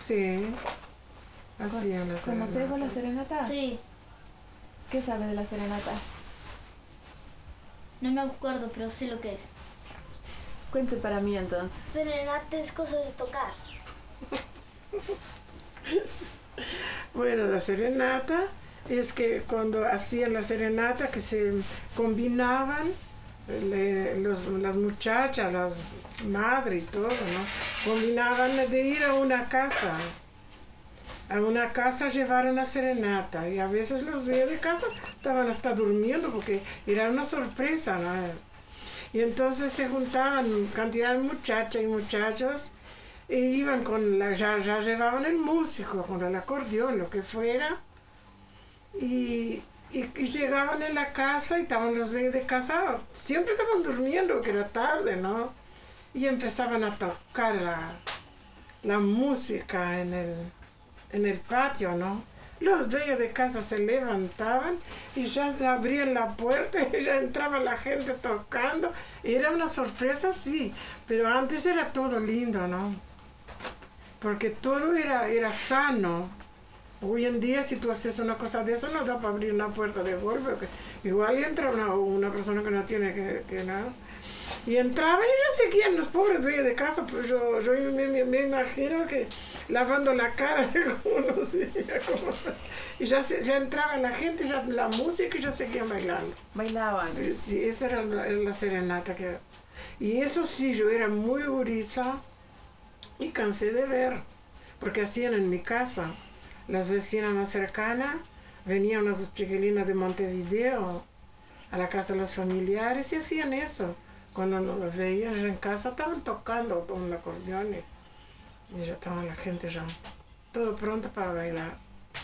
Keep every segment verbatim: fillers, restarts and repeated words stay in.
Sí, hacían la serenata. ¿Conoces vos la serenata? Sí, ¿Qué sabes de la serenata? no me acuerdo, pero sé lo que es. Cuente para mí entonces. Serenata es cosa de tocar. Bueno, la serenata es que cuando hacían la serenata que se combinaban le- los- las muchachas, las madres y todo, ¿no? Combinaban de ir a una casa. A una casa llevar una serenata y a veces los dueños de casa estaban hasta durmiendo porque era una sorpresa, ¿no? Y entonces se juntaban cantidad de muchachas y muchachos y iban con la, ya, ya llevaban el músico, con el acordeón, lo que fuera, y, y, y llegaban en la casa y estaban los dueños de casa, siempre estaban durmiendo, que era tarde, ¿no? Y empezaban a tocar la, la música en el, en el patio, ¿no? Los dueños de casa se levantaban y ya se abrían la puerta y ya entraba la gente tocando. Era una sorpresa, sí, pero antes era todo lindo, ¿no? Porque todo era, era sano. Hoy en día, si tú haces una cosa de eso, no da para abrir una puerta de golpe, porque igual entra una, una persona que no tiene que, que nada. Y entraban y ya seguían los pobres dueños de casa, pues yo, yo me, me, me imagino que lavando la cara, como no sé, como, y ya, se- ya entraba la gente, ya la música y ya seguían bailando. Bailaban. Sí, esa era la, la serenata que... Y eso sí, yo era muy gurisa y cansé de ver, porque hacían en mi casa. Las vecinas más cercanas venían unas chiquilinas de Montevideo a la casa de los familiares y hacían eso. Cuando nos las veían ya en casa estaban tocando con el acordeón y, y ya estaba la gente ya todo pronto para bailar.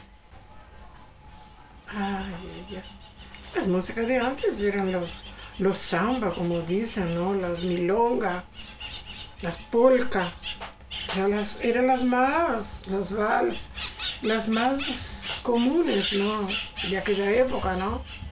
Ay, ay, ay. Las músicas de antes eran los, los samba, como dicen, ¿no? Las milongas, las polcas. Eran las, eran las más, los vals, las más comunes, ¿no? De aquella época, ¿no?